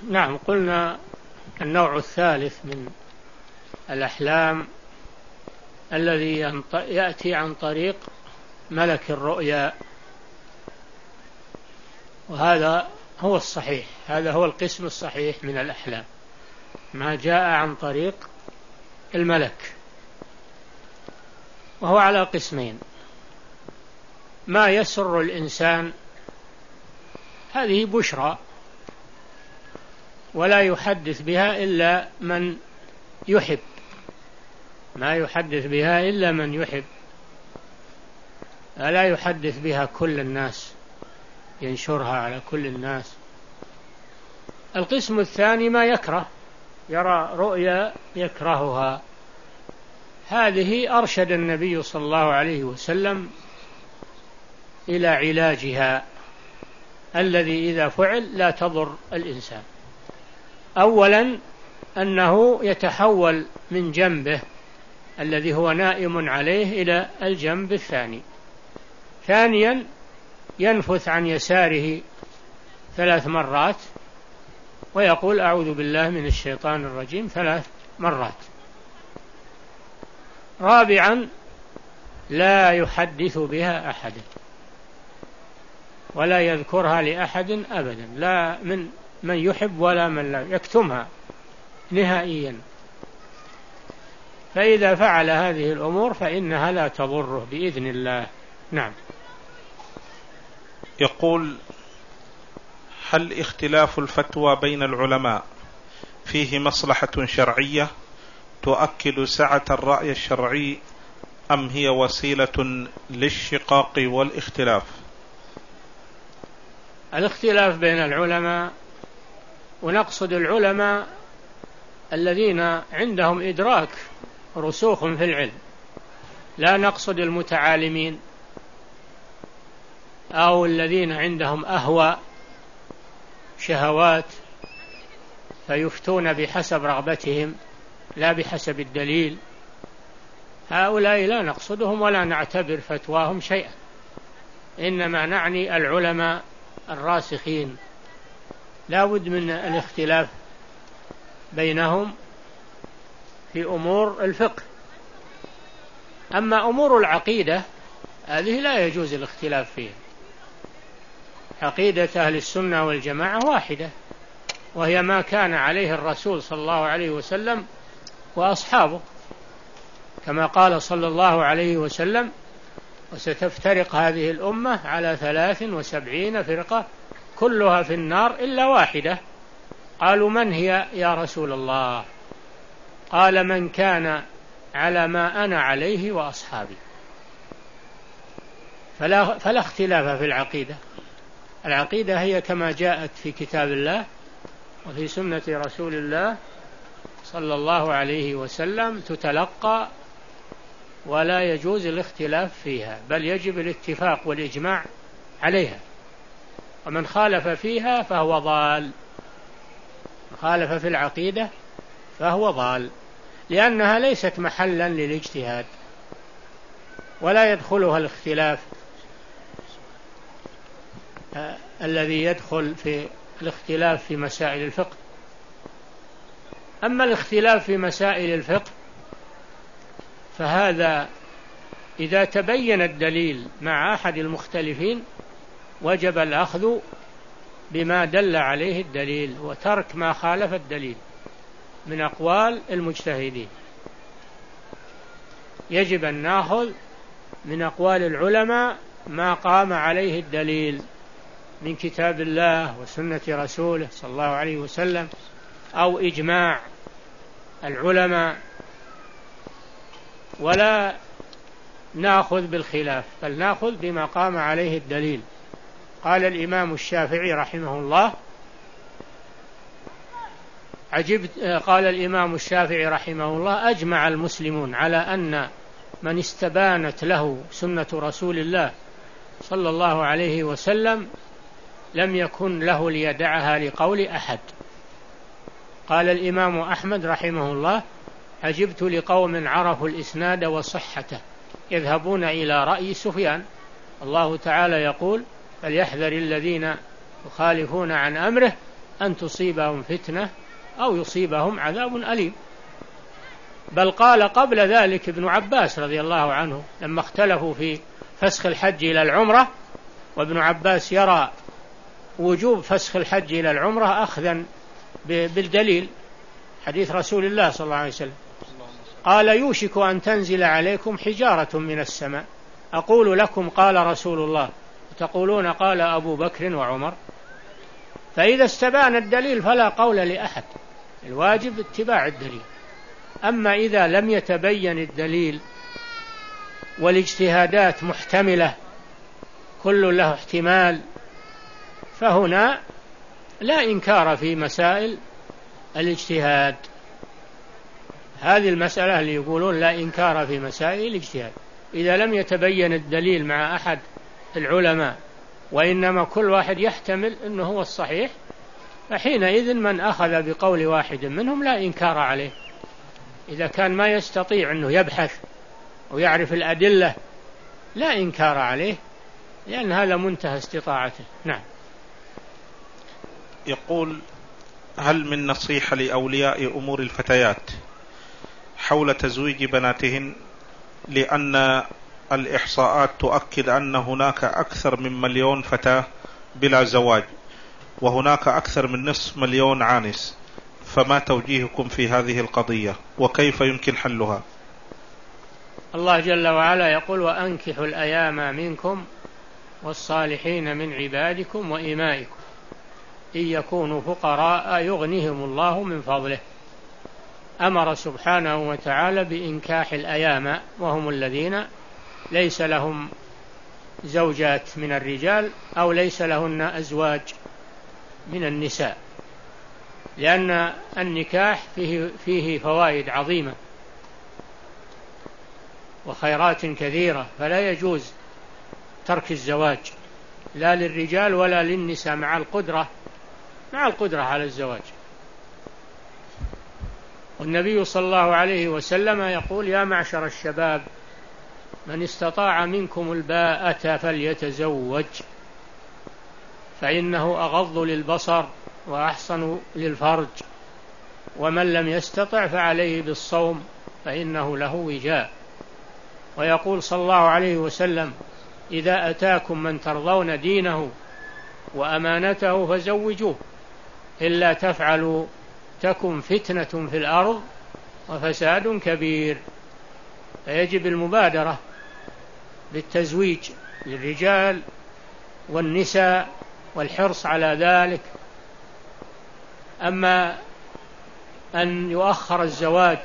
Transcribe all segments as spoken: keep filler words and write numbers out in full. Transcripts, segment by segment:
نعم، قلنا النوع الثالث من الأحلام الذي يأتي عن طريق ملك الرؤيا، وهذا هو الصحيح، هذا هو القسم الصحيح من الأحلام، ما جاء عن طريق الملك، وهو على قسمين: ما يسر الإنسان، هذه بشرى ولا يحدث بها إلا من يحب، ما يحدث بها إلا من يحب، لا يحدث بها كل الناس، ينشرها على كل الناس. القسم الثاني ما يكره، يرى رؤيا يكرهها، هذه أرشد النبي صلى الله عليه وسلم إلى علاجها الذي إذا فعل لا تضر الإنسان. أولا أنه يتحول من جنبه الذي هو نائم عليه إلى الجنب الثاني. ثانيا ينفث عن يساره ثلاث مرات ويقول أعوذ بالله من الشيطان الرجيم ثلاث مرات. رابعا لا يحدث بها أحدا ولا يذكرها لأحد أبدا، لا من من يحب ولا من لا، يكتمها نهائيا. فإذا فعل هذه الأمور فإنها لا تضره بإذن الله. نعم. يقول: هل اختلاف الفتوى بين العلماء فيه مصلحة شرعية تؤكد سعة الرأي الشرعي، أم هي وسيلة للشقاق والاختلاف؟ الاختلاف بين العلماء، ونقصد العلماء الذين عندهم إدراك رسوخ في العلم، لا نقصد المتعالمين أو الذين عندهم أهواء شهوات فيفتون بحسب رغبتهم لا بحسب الدليل، هؤلاء لا نقصدهم ولا نعتبر فتواهم شيئا، إنما نعني العلماء الراسخين لا بد من الاختلاف بينهم في أمور الفقه. أما أمور العقيدة هذه لا يجوز الاختلاف فيها، عقيدة أهل السنة والجماعة واحدة، وهي ما كان عليه الرسول صلى الله عليه وسلم وأصحابه، كما قال صلى الله عليه وسلم: وستفترق هذه الأمة على ثلاث وسبعين فرقة كلها في النار إلا واحدة. قالوا: من هي يا رسول الله؟ قال: من كان على ما أنا عليه وأصحابي. فلا, فلا اختلاف في العقيدة، العقيدة هي كما جاءت في كتاب الله وفي سنة رسول الله صلى الله عليه وسلم، تتلقى ولا يجوز الاختلاف فيها، بل يجب الاتفاق والإجماع عليها، ومن خالف فيها فهو ضال، من خالف في العقيدة فهو ضال، لأنها ليست محلا للاجتهاد ولا يدخلها الاختلاف آه الذي يدخل في الاختلاف في مسائل الفقه. أما الاختلاف في مسائل الفقه فهذا إذا تبين الدليل مع أحد المختلفين وجب الأخذ بما دل عليه الدليل وترك ما خالف الدليل من أقوال المجتهدين. يجب أن نأخذ من أقوال العلماء ما قام عليه الدليل من كتاب الله وسنة رسوله صلى الله عليه وسلم أو إجماع العلماء، ولا نأخذ بالخلاف، بل نأخذ بما قام عليه الدليل. قال الإمام الشافعي رحمه الله عجبت قال الإمام الشافعي رحمه الله: أجمع المسلمون على أن من استبانت له سنة رسول الله صلى الله عليه وسلم لم يكن له ليدعها لقول أحد. قال الإمام أحمد رحمه الله: عجبت لقوم عرفوا الإسناد وصحته يذهبون إلى رأي سفيان. الله تعالى يقول: فليحذر الذين يخالفون عن أمره أن تصيبهم فتنة أو يصيبهم عذاب أليم. بل قال قبل ذلك ابن عباس رضي الله عنه لما اختلفوا في فسخ الحج إلى العمرة، وابن عباس يرى وجوب فسخ الحج إلى العمرة أخذا بالدليل حديث رسول الله صلى الله عليه وسلم، قال يوشك أن تنزل عليكم حجارة من السماء أقول لكم قال رسول الله وتقولون قال أبو بكر وعمر. فإذا استبان الدليل فلا قول لأحد، الواجب اتباع الدليل. أما إذا لم يتبين الدليل والاجتهادات محتملة كل له احتمال، فهنا لا إنكار في مسائل الاجتهاد. هذه المسألة اللي يقولون لا إنكار في مسائل الاجتهاد، إذا لم يتبين الدليل مع أحد العلماء وإنما كل واحد يحتمل أنه هو الصحيح، فحينئذ من أخذ بقول واحد منهم لا إنكار عليه. إذا كان ما يستطيع أنه يبحث ويعرف الأدلة لا إنكار عليه، لأن هذا منتهى استطاعته. نعم. يقول: هل من نصيحة لأولياء أمور الفتيات حول تزويج بناتهن، لأن الإحصاءات تؤكد أن هناك أكثر من مليون فتاة بلا زواج، وهناك أكثر من نصف مليون عانس، فما توجيهكم في هذه القضية وكيف يمكن حلها؟ الله جل وعلا يقول: وأنكحوا الأيام منكم والصالحين من عبادكم وإمائكم إن يكونوا فقراء يغنيهم الله من فضله. أمر سبحانه وتعالى بإنكاح الأيام، وهم الذين ليس لهم زوجات من الرجال أو ليس لهن أزواج من النساء، لأن النكاح فيه, فيه فوائد عظيمة وخيرات كثيرة، فلا يجوز ترك الزواج لا للرجال ولا للنساء مع القدرة مع القدرة على الزواج. والنبي صلى الله عليه وسلم يقول: يا معشر الشباب من استطاع منكم الباءة فليتزوج فإنه أغض للبصر وأحصن للفرج، ومن لم يستطع فعليه بالصوم فإنه له وجاء. ويقول صلى الله عليه وسلم: إذا أتاكم من ترضون دينه وأمانته فزوجوه، إلا تفعلوا تكن فتنة في الأرض وفساد كبير. فيجب المبادرة بالتزويج للرجال والنساء والحرص على ذلك. أما أن يؤخر الزواج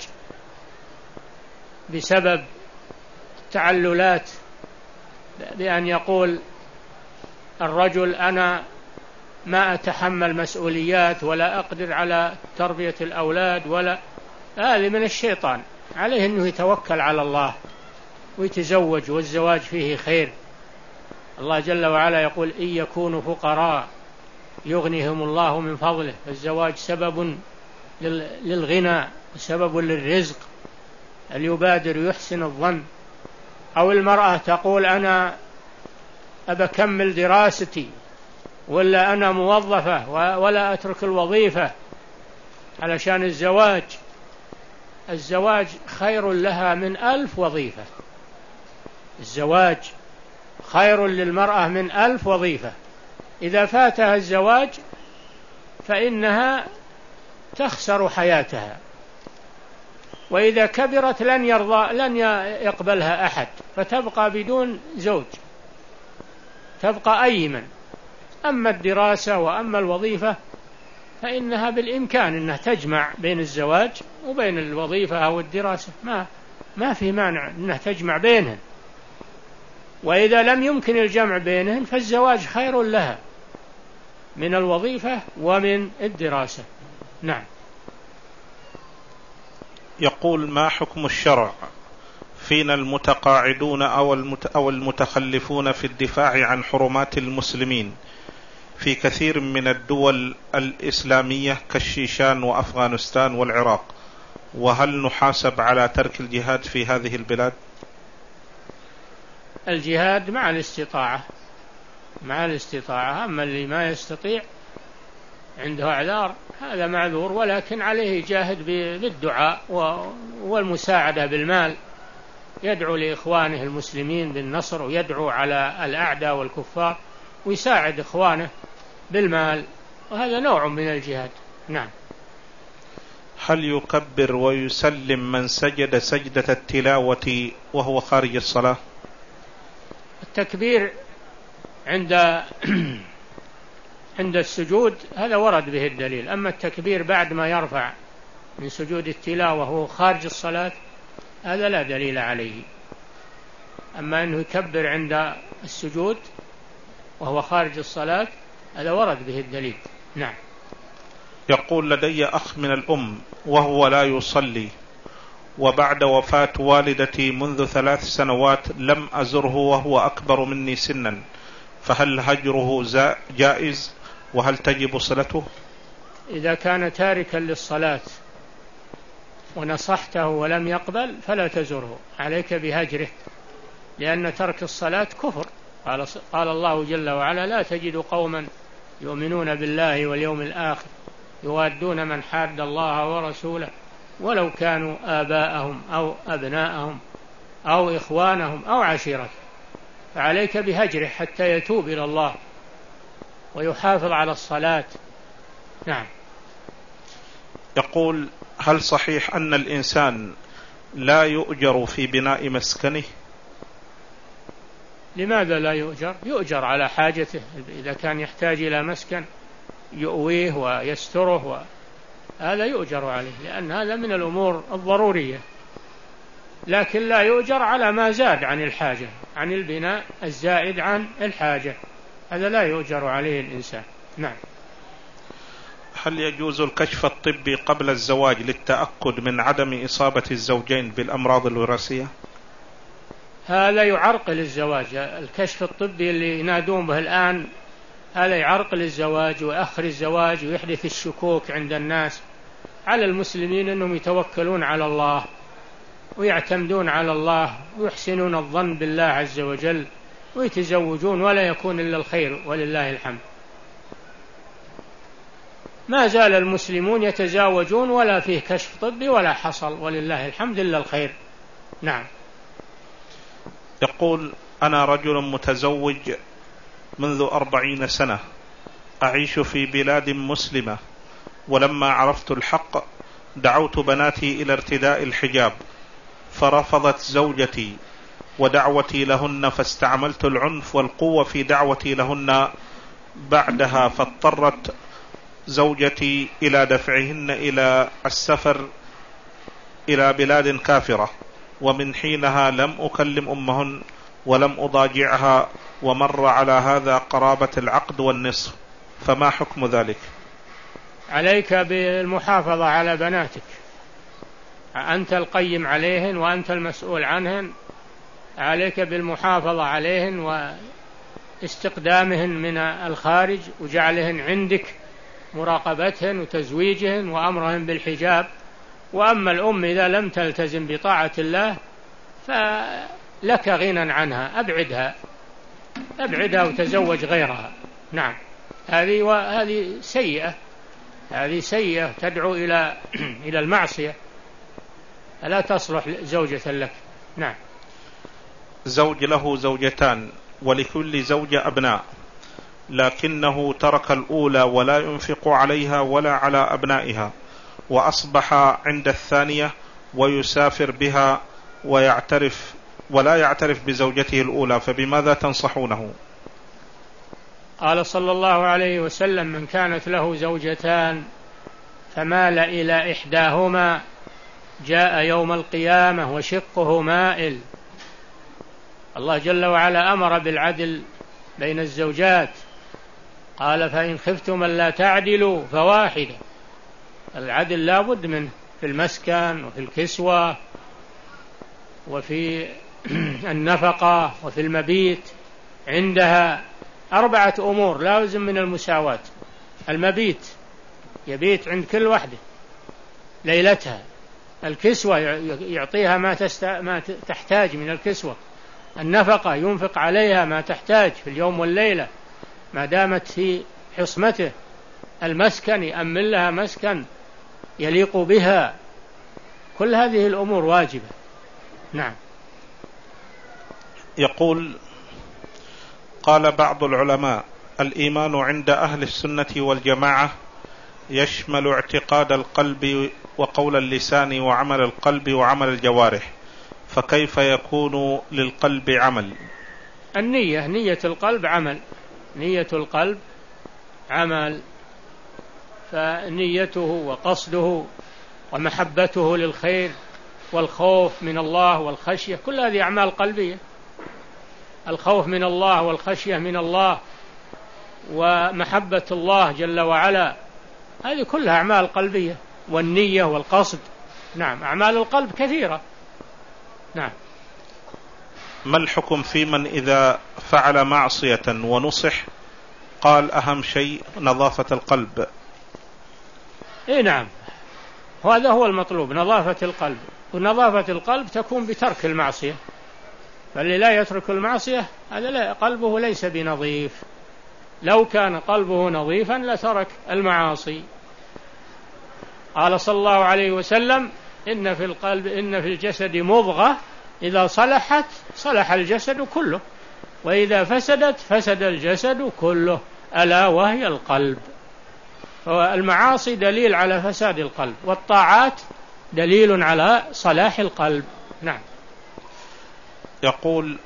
بسبب تعللات، بأن يقول الرجل أنا ما أتحمل مسؤوليات ولا أقدر على تربية الأولاد، ولا هذا من الشيطان. عليه أنه يتوكل على الله ويتزوج، والزواج فيه خير. الله جل وعلا يقول: إن يكونوا فقراء يغنيهم الله من فضله. الزواج سبب للغنى وسبب للرزق، ليبادر يحسن الظن. أو المرأة تقول أنا أبكمل دراستي، ولا أنا موظفة ولا أترك الوظيفة علشان الزواج. الزواج خير لها من ألف وظيفة، الزواج خير للمرأة من ألف وظيفة. إذا فاتها الزواج فإنها تخسر حياتها، وإذا كبرت لن يرضى لن يقبلها أحد، فتبقى بدون زوج، تبقى أيمن. أما الدراسة وأما الوظيفة فإنها بالإمكان أنها تجمع بين الزواج وبين الوظيفة أو الدراسة، ما ما في مانع أنها تجمع بينهن. وإذا لم يمكن الجمع بينهن فالزواج خير لها من الوظيفة ومن الدراسة. نعم. يقول: ما حكم الشرع فينا المتقاعدون أو المتخلفون في الدفاع عن حرمات المسلمين في كثير من الدول الإسلامية كالشيشان وأفغانستان والعراق، وهل نحاسب على ترك الجهاد في هذه البلاد؟ الجهاد مع الاستطاعة مع الاستطاعة أما اللي ما يستطيع عنده أعذار هذا معذور، ولكن عليه يجاهد بالدعاء والمساعدة بالمال، يدعو لإخوانه المسلمين بالنصر، ويدعو على الأعداء والكفار، ويساعد إخوانه بالمال، وهذا نوع من الجهاد. نعم. هل يكبر ويسلم من سجد سجدة التلاوة وهو خارج الصلاة؟ التكبير عند عند السجود هذا ورد به الدليل، أما التكبير بعد ما يرفع من سجود التلاوة وهو خارج الصلاة هذا لا دليل عليه. أما أنه يكبر عند السجود وهو خارج الصلاة هذا ورد به الدليل. نعم. يقول: لدي أخ من الأم وهو لا يصلي، وبعد وفاة والدتي منذ ثلاث سنوات لم أزره وهو أكبر مني سنا، فهل هجره جائز وهل تجب صلته؟ إذا كان تاركا للصلاة ونصحته ولم يقبل فلا تزره، عليك بهجره، لأن ترك الصلاة كفر. قال, قال الله جل وعلا: لا تجد قوما يؤمنون بالله واليوم الآخر يوادون من حاد الله ورسوله ولو كانوا آباءهم أو أبناءهم أو إخوانهم أو عشيرتهم. فعليك بهجره حتى يتوب إلى الله ويحافظ على الصلاة. نعم. يقول: هل صحيح أن الإنسان لا يؤجر في بناء مسكنه؟ لماذا لا يؤجر؟ يؤجر على حاجته، إذا كان يحتاج إلى مسكن يؤويه ويستره و... هذا يؤجر عليه، لأن هذا من الأمور الضرورية، لكن لا يؤجر على ما زاد عن الحاجة، عن البناء الزائد عن الحاجة، هذا لا يؤجر عليه الإنسان. نعم. هل يجوز الكشف الطبي قبل الزواج للتأكد من عدم إصابة الزوجين بالأمراض الوراثية؟ هذا يعرقل الزواج، الكشف الطبي اللي ينادون به الآن هذا يعرقل الزواج ويأخر الزواج ويحدث الشكوك عند الناس. على المسلمين أنهم يتوكلون على الله ويعتمدون على الله ويحسنون الظن بالله عز وجل ويتزوجون، ولا يكون إلا الخير ولله الحمد. ما زال المسلمون يتزاوجون ولا فيه كشف طبي ولا حصل ولله الحمد إلا الخير. نعم. يقول: أنا رجل متزوج منذ أربعين سنة، أعيش في بلاد مسلمة، ولما عرفت الحق دعوت بناتي إلى ارتداء الحجاب فرفضت زوجتي ودعوتي لهن، فاستعملت العنف والقوة في دعوتي لهن بعدها، فاضطرت زوجتي إلى دفعهن إلى السفر إلى بلاد كافرة، ومن حينها لم أكلم أمهن ولم أضاجعها، ومر على هذا قرابة العقد والنصف، فما حكم ذلك؟ عليك بالمحافظة على بناتك، أنت القيم عليهن وأنت المسؤول عنهن، عليك بالمحافظة عليهن واستقدامهن من الخارج وجعلهن عندك، مراقبتهن وتزويجهن وأمرهن بالحجاب. وأما الأم إذا لم تلتزم بطاعة الله فلك غنى عنها، أبعدها أبعدها وتزوج غيرها. نعم. هذه وهذه سيئة، هذه سيئة تدعو إلى إلى المعصية، لا تصلح زوجة لك. نعم. زوج له زوجتان ولكل زوجة أبناء، لكنه ترك الأولى ولا ينفق عليها ولا على أبنائها، وأصبح عند الثانية ويسافر بها ويعترف ولا يعترف بزوجته الأولى، فبماذا تنصحونه؟ قال صلى الله عليه وسلم: من كانت له زوجتان فمال إلى إحداهما جاء يوم القيامة وشقه مائل. الله جل وعلا أمر بالعدل بين الزوجات، قال: فإن خفتم ألا تعدلوا فواحدة. العدل لا بد منه في المسكن وفي الكسوة وفي النفقة وفي المبيت عندها، أربعة أمور لازم من المساواة. المبيت يبيت عند كل واحدة ليلتها، الكسوة يعطيها ما, تست... ما تحتاج من الكسوة، النفقة ينفق عليها ما تحتاج في اليوم والليلة ما دامت في حصمته، المسكن، يأمن لها مسكن يليق بها. كل هذه الأمور واجبة. نعم. يقول: قال بعض العلماء: الإيمان عند أهل السنة والجماعة يشمل اعتقاد القلب وقول اللسان وعمل القلب وعمل الجوارح، فكيف يكون للقلب عمل؟ النية، نية القلب عمل، نية القلب عمل، فنيته وقصده ومحبته للخير والخوف من الله والخشية، كل هذه أعمال قلبية. الخوف من الله والخشية من الله ومحبة الله جل وعلا، هذه كلها أعمال قلبية. والنية والقصد، نعم، أعمال القلب كثيرة. نعم. ما الحكم في من إذا فعل معصية ونصح قال أهم شيء نظافة القلب؟ إيه نعم، وهذا هو المطلوب، نظافة القلب. ونظافة القلب تكون بترك المعصية، فاللي لا يترك المعصية هذا لا، قلبه ليس بنظيف. لو كان قلبه نظيفا لترك المعاصي. قال صلى الله عليه وسلم: إن في القلب إن في الجسد مضغة إذا صلحت صلح الجسد كله، وإذا فسدت فسد الجسد كله، ألا وهي القلب. فالمعاصي دليل على فساد القلب، والطاعات دليل على صلاح القلب. نعم. يقول: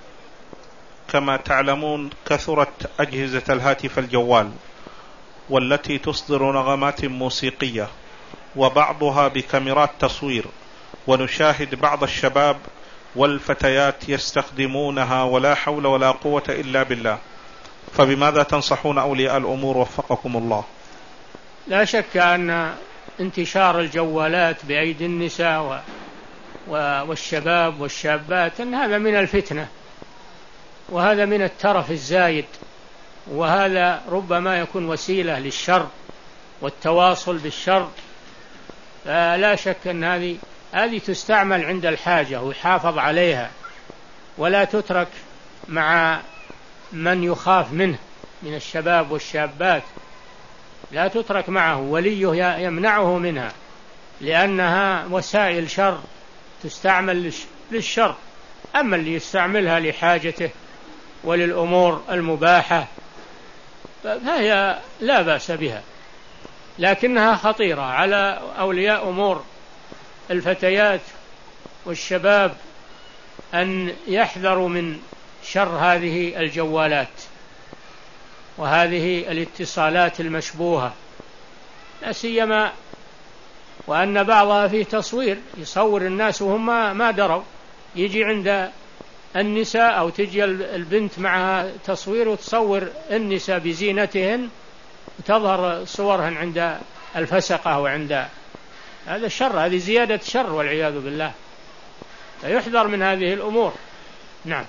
كما تعلمون كثرت أجهزة الهاتف الجوال والتي تصدر نغمات موسيقية وبعضها بكاميرات تصوير، ونشاهد بعض الشباب والفتيات يستخدمونها ولا حول ولا قوة إلا بالله، فبماذا تنصحون أولياء الأمور وفقكم الله؟ لا شك أن انتشار الجوالات بأيدي النساء والشباب والشابات أن هذا من الفتنة، وهذا من الترف الزايد، وهذا ربما يكون وسيلة للشر والتواصل بالشر. فلا شك أن هذه هذه تستعمل عند الحاجة ويحافظ عليها، ولا تترك مع من يخاف منه من الشباب والشابات، لا تترك معه، وليه يمنعه منها، لأنها وسائل شر تستعمل للشر. أما اللي يستعملها لحاجته وللأمور المباحة فهي لا بأس بها، لكنها خطيرة على أولياء أمور الفتيات والشباب أن يحذروا من شر هذه الجوالات وهذه الاتصالات المشبوهة، لا سيما وأن بعضها فيه تصوير، يصور الناس وهم ما دروا، يجي عند النساء أو تجي البنت معها تصوير وتصور النساء بزينتهن وتظهر صورهن عند الفسقة وعند هذا الشر، هذه زيادة شر والعياذ بالله، فيحذر من هذه الأمور. نعم.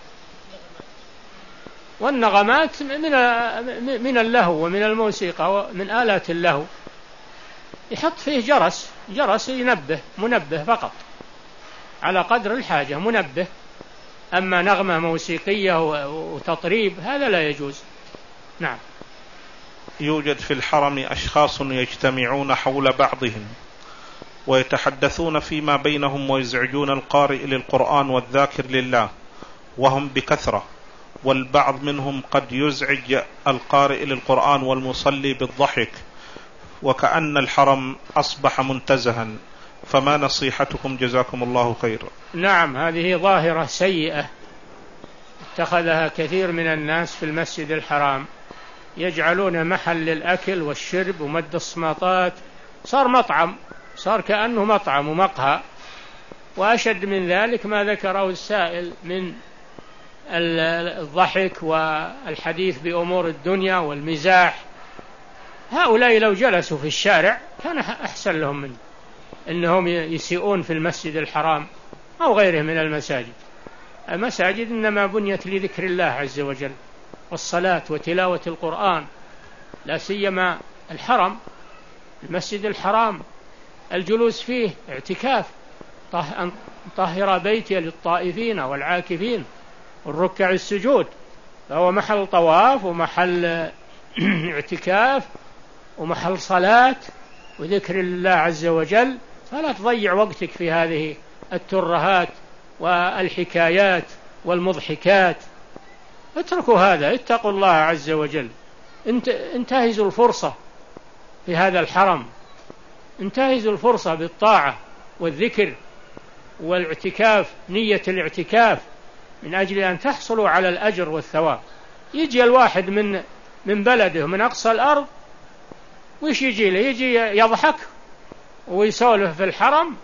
والنغمات من من اللهو ومن الموسيقى ومن آلات اللهو، يحط فيه جرس جرس ينبه، منبه فقط على قدر الحاجة، منبه. أما نغمة موسيقية وتطريب هذا لا يجوز. نعم. يوجد في الحرم أشخاص يجتمعون حول بعضهم ويتحدثون فيما بينهم ويزعجون القارئ للقرآن والذاكر لله وهم بكثرة، والبعض منهم قد يزعج القارئ للقرآن والمصلي بالضحك، وكأن الحرم أصبح منتزها، فما نصيحتكم جزاكم الله خير؟ نعم، هذه ظاهرة سيئة اتخذها كثير من الناس في المسجد الحرام، يجعلون محل للأكل والشرب ومد الصماطات، صار مطعم، صار كأنه مطعم ومقهى. وأشد من ذلك ما ذكره السائل من الضحك والحديث بأمور الدنيا والمزاح. هؤلاء لو جلسوا في الشارع كان أحسن لهم من أنهم يسيئون في المسجد الحرام أو غيره من المساجد. المساجد إنما بنيت لذكر الله عز وجل والصلاة وتلاوة القرآن، لا سيما الحرم، المسجد الحرام الجلوس فيه اعتكاف، طهر بيتي للطائفين والعاكفين والركع السجود، فهو محل طواف ومحل اعتكاف ومحل صلاة وذكر الله عز وجل، فلا تضيع وقتك في هذه الترهات والحكايات والمضحكات. اتركوا هذا، اتقوا الله عز وجل. انتهزوا الفرصة في هذا الحرم، انتهزوا الفرصة بالطاعة والذكر والاعتكاف، نية الاعتكاف من أجل أن تحصلوا على الأجر والثواب. يجي الواحد من من بلده من أقصى الأرض، ويش يجي له؟ يجي يضحك ويسولف في الحرم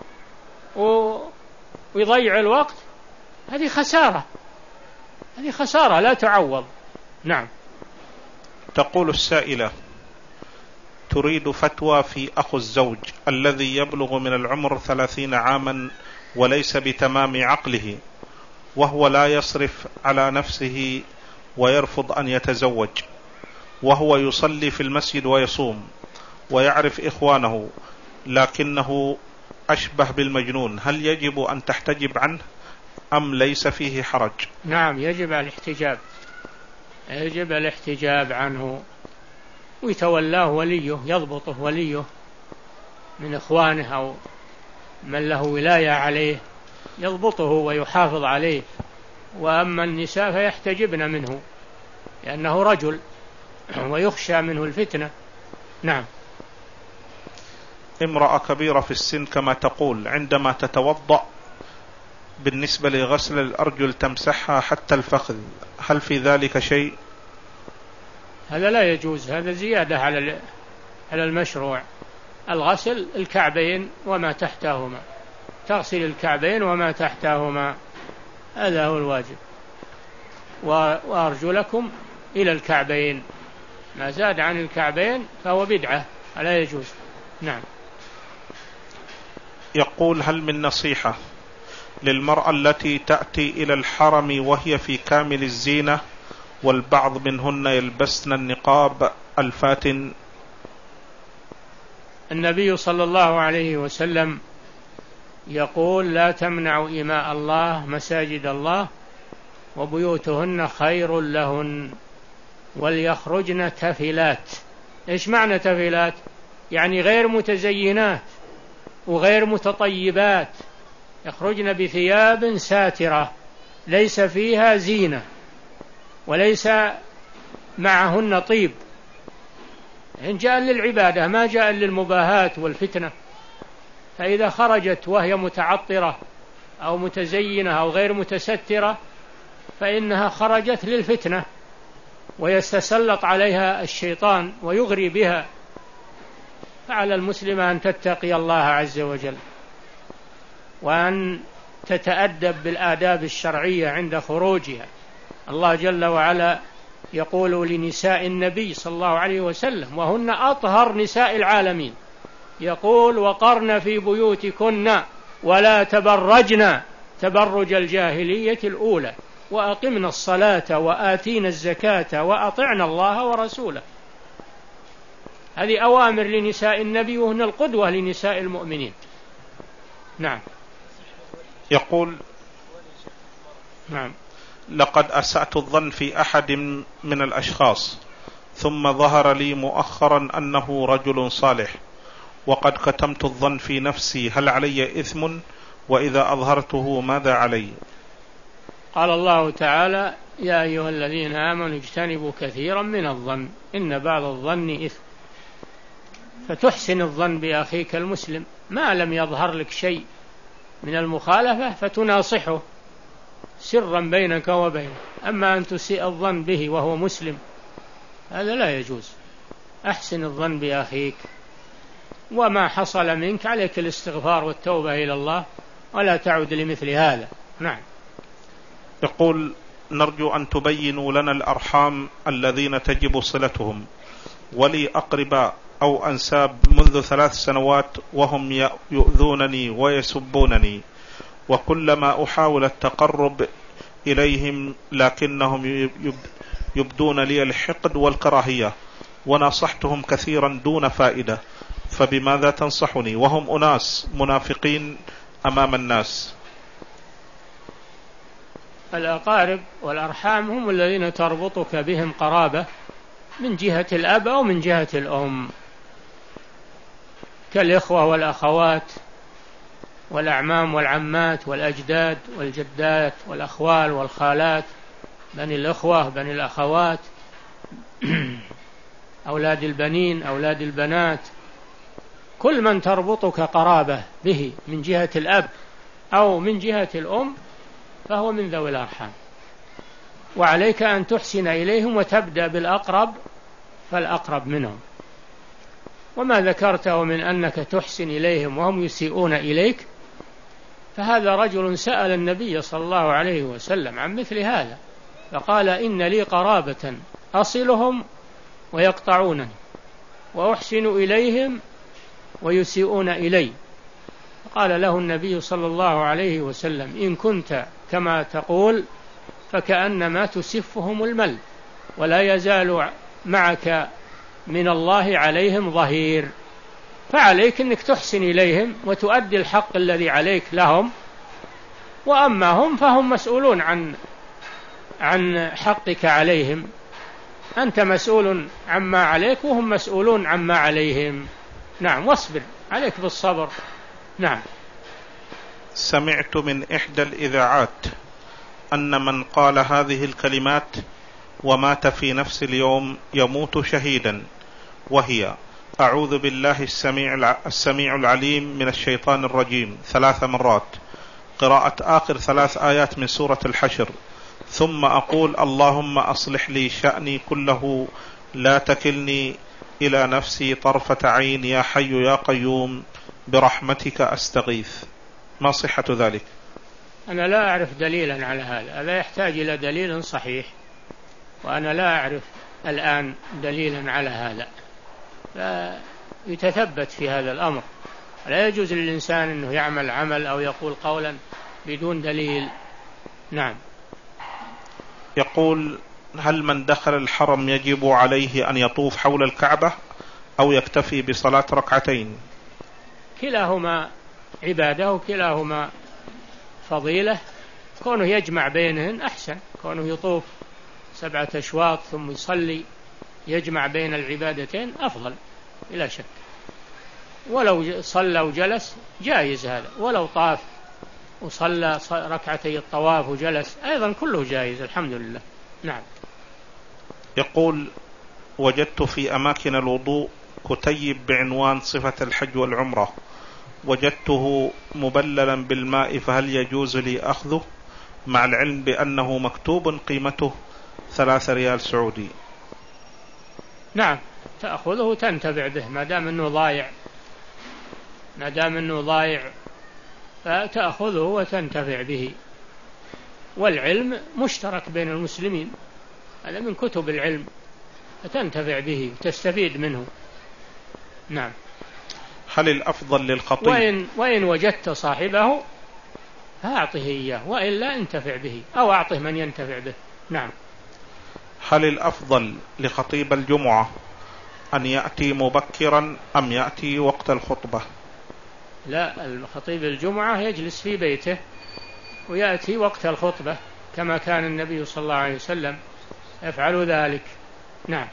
ويضيع الوقت. هذه خسارة، هذه خسارة لا تعوض. نعم. تقول السائلة: تريد فتوى في أخو الزوج الذي يبلغ من العمر ثلاثين عاما وليس بتمام عقله، وهو لا يصرف على نفسه ويرفض أن يتزوج، وهو يصلي في المسجد ويصوم ويعرف إخوانه، لكنه أشبه بالمجنون، هل يجب أن تحتجب عنه أم ليس فيه حرج؟ نعم، يجب الاحتجاب، يجب الاحتجاب عنه، ويتولاه وليه، يضبطه وليه من إخوانه أو من له ولاية عليه، يضبطه ويحافظ عليه. وأما النساء فيحتجبن منه لأنه رجل ويخشى منه الفتنة. نعم. امرأة كبيرة في السن كما تقول عندما تتوضأ بالنسبة لغسل الأرجل تمسحها حتى الفخذ، هل في ذلك شيء؟ هذا لا يجوز، هذا زيادة على على المشروع. الغسل الكعبين وما تحتهما، تغسل الكعبين وما تحتهما، هذا هو الواجب. وأرجلكم إلى الكعبين، ما زاد عن الكعبين فهو بدعة، لا يجوز. نعم. يقول: هل من نصيحة للمرأة التي تأتي إلى الحرم وهي في كامل الزينة والبعض منهن يلبسن النقاب الفاتن؟ النبي صلى الله عليه وسلم يقول: لا تمنعوا إماء الله مساجد الله وبيوتهن خير لهن وليخرجن تفلات. إيش معنى تفلات؟ يعني غير متزينات وغير متطيبات، يخرجن بثياب ساترة ليس فيها زينة وليس معهن طيب، إن جاء للعبادة ما جاء للمباهات والفتنة. فإذا خرجت وهي متعطرة أو متزينة أو غير متسترة فإنها خرجت للفتنة، ويستسلط عليها الشيطان ويغري بها. فعلى المسلم أن تتقي الله عز وجل، وأن تتأدب بالآداب الشرعية عند خروجها. الله جل وعلا يقول لنساء النبي صلى الله عليه وسلم وهن أطهر نساء العالمين، يقول: وقرن في بيوتكن ولا تبرجن تبرج الجاهلية الأولى وأقمنا الصلاة وآتينا الزكاة وأطعنا الله ورسوله. هذه أوامر لنساء النبي وهن القدوة لنساء المؤمنين. نعم. يقول: نعم. لقد أسأت الظن في أحد من الأشخاص، ثم ظهر لي مؤخرا أنه رجل صالح، وقد كتمت الظن في نفسي، هل علي إثم؟ وإذا أظهرته ماذا علي؟ قال الله تعالى: يا أيها الذين آمنوا اجتنبوا كثيرا من الظن إن بعض الظن إثم. فتحسن الظن بأخيك المسلم ما لم يظهر لك شيء من المخالفة، فتناصحه سرا بينك وبينه. أما أن تسيء الظن به وهو مسلم هذا لا يجوز. أحسن الظن بأخيك، وما حصل منك عليك الاستغفار والتوبة إلى الله ولا تعود لمثل هذا. نعم. يقول: نرجو أن تبينوا لنا الأرحام الذين تجب صلتهم، ولي أقرباء أو أنساب منذ ثلاث سنوات وهم يؤذونني ويسبونني، وكلما أحاول التقرب إليهم لكنهم يبدون لي الحقد والكراهية، ونصحتهم كثيرا دون فائدة، فبماذا تنصحني وهم أناس منافقين أمام الناس؟ الأقارب والأرحام هم الذين تربطك بهم قرابة من جهة الأب أو من جهة الأم، كالإخوة والأخوات والأعمام والعمات والأجداد والجدات والأخوال والخالات، بني الإخوة بني الأخوات، أولاد البنين أولاد البنات، كل من تربطك قرابة به من جهة الأب أو من جهة الأم فهو من ذوي الأرحام، وعليك أن تحسن إليهم وتبدأ بالأقرب فالأقرب منهم. وما ذكرته من أنك تحسن إليهم وهم يسيئون إليك فهذا رجل سأل النبي صلى الله عليه وسلم عن مثل هذا فقال إن لي قرابة أصلهم ويقطعونني وأحسن إليهم ويسيئون إلي، قال له النبي صلى الله عليه وسلم إن كنت كما تقول فكأنما تسفهم المل ولا يزال معك من الله عليهم ظهير، فعليك أنك تحسن إليهم وتؤدي الحق الذي عليك لهم، وأما هم فهم مسؤولون عن عن حقك عليهم، أنت مسؤول عما عليك وهم مسؤولون عما عليهم. نعم، واصبر، عليك بالصبر. نعم. سمعت من إحدى الإذاعات أن من قال هذه الكلمات ومات في نفس اليوم يموت شهيدا، وهي أعوذ بالله السميع السميع العليم من الشيطان الرجيم ثلاث مرات، قراءة آخر ثلاث آيات من سورة الحشر، ثم أقول اللهم أصلح لي شأني كله لا تكلني إلى نفسي طرفة عين يا حي يا قيوم برحمتك أستغيث. ما صحة ذلك؟ أنا لا أعرف دليلا على هذا، هذا يحتاج إلى دليل صحيح، وأنا لا أعرف الآن دليلا على هذا، فيتثبت في هذا الأمر. لا يجوز للإنسان أنه يعمل عمل أو يقول قولا بدون دليل. نعم. يقول هل من دخل الحرم يجب عليه أن يطوف حول الكعبة أو يكتفي بصلاة ركعتين؟ كلاهما عبادة وكلاهما فضيلة، كونه يجمع بينهن أحسن، كونه يطوف سبعة أشواط ثم يصلي يجمع بين العبادتين أفضل بلا شك، ولو صلى وجلس جائز هذا، ولو طاف وصلى ركعتي الطواف وجلس أيضا كله جائز الحمد لله. نعم. يقول وجدت في أماكن الوضوء كتيب بعنوان صفة الحج والعمرة، وجدته مبللا بالماء، فهل يجوز لي أخذه مع العلم بأنه مكتوب قيمته ثلاثة ريال سعودي؟ نعم، تأخذه وتنتفع به ما دام أنه ضايع، ما دام أنه ضايع فتأخذه وتنتفع به، والعلم مشترك بين المسلمين، هذا من كتب العلم فتنتفع به وتستفيد منه. نعم. هل الأفضل للخطيب وإن, وإن وجدت صاحبه فأعطه إياه، وإلا انتفع به أو أعطه من ينتفع به. نعم. هل الأفضل لخطيب الجمعة أن يأتي مبكرا أم يأتي وقت الخطبة؟ لا، الخطيب الجمعة يجلس في بيته ويأتي وقت الخطبة كما كان النبي صلى الله عليه وسلم يفعل ذلك. نعم.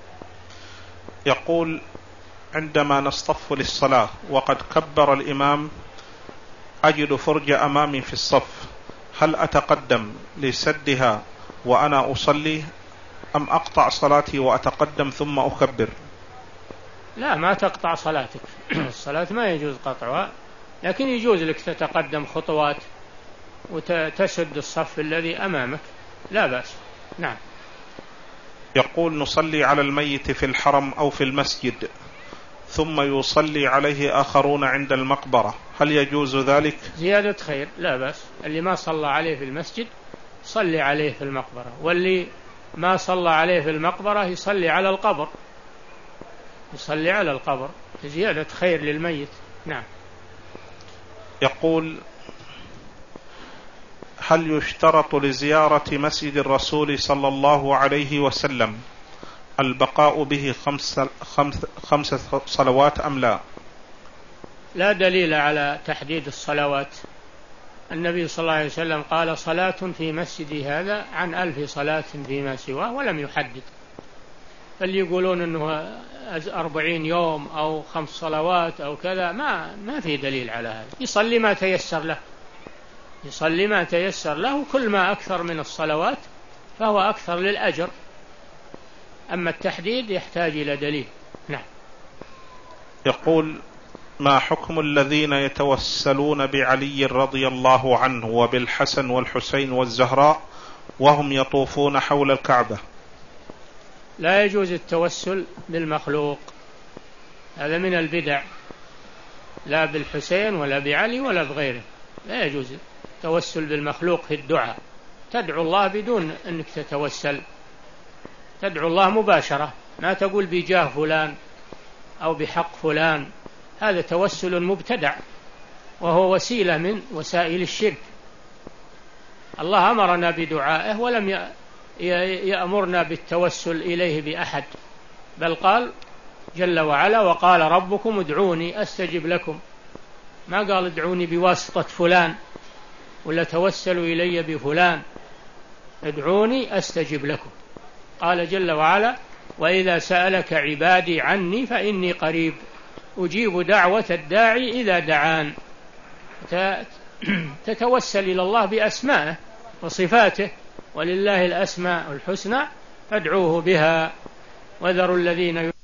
يقول عندما نصطف للصلاة وقد كبر الإمام أجد فرجة أمامي في الصف، هل أتقدم لسدها وأنا أصلي أم أقطع صلاتي وأتقدم ثم أكبر؟ لا، ما تقطع صلاتك الصلاة ما يجوز قطعها، لكن يجوز لك تتقدم خطوات وتسد الصف الذي أمامك، لا بأس. نعم. يقول نصلي على الميت في الحرم أو في المسجد ثم يصلي عليه آخرون عند المقبرة، هل يجوز ذلك؟ زيادة خير، لا بأس. اللي ما صلى عليه في المسجد صلي عليه في المقبرة، واللي ما صلى عليه في المقبرة يصلي على القبر، يصلي على القبر، زيادة خير للميت. نعم. يقول هل يشترط لزيارة مسجد الرسول صلى الله عليه وسلم البقاء به خمس, خمس, خمس صلوات أم لا؟ لا دليل على تحديد الصلوات، النبي صلى الله عليه وسلم قال صلاة في مسجد هذا عن ألف صلاة فيما سواه ولم يحدد، فاللي يقولون أنه أربعين يوم أو خمس صلوات أو كذا، ما ما في دليل على هذا. يصلي ما تيسر له، يصلي ما تيسر له، كل ما أكثر من الصلوات فهو أكثر للأجر. أما التحديد يحتاج إلى دليل. نعم. يقول: ما حكم الذين يتوسلون بعلي رضي الله عنه وبالحسن والحسين والزهراء وهم يطوفون حول الكعبة؟ لا يجوز التوسل بالمخلوق، هذا من البدع، لا بالحسين ولا بعلي ولا بغيره، لا يجوز التوسل بالمخلوق في الدعاء. تدعو الله بدون أنك تتوسل، تدعو الله مباشرة، ما تقول بجاه فلان أو بحق فلان، هذا توسل مبتدع وهو وسيلة من وسائل الشرك. الله أمرنا بدعائه ولم يأمرنا بالتوسل إليه بأحد، بل قال جل وعلا: وقال ربكم ادعوني أستجب لكم، ما قال ادعوني بواسطة فلان ولا توسلوا إلي بفلان، ادعوني أستجب لكم. قال جل وعلا: وإذا سألك عبادي عني فإني قريب أجيب دعوة الداعي إذا دعان. تتوسل إلى الله بأسمائه وصفاته، ولله الأسماء الحسنى فادعوه بها وذروا الذين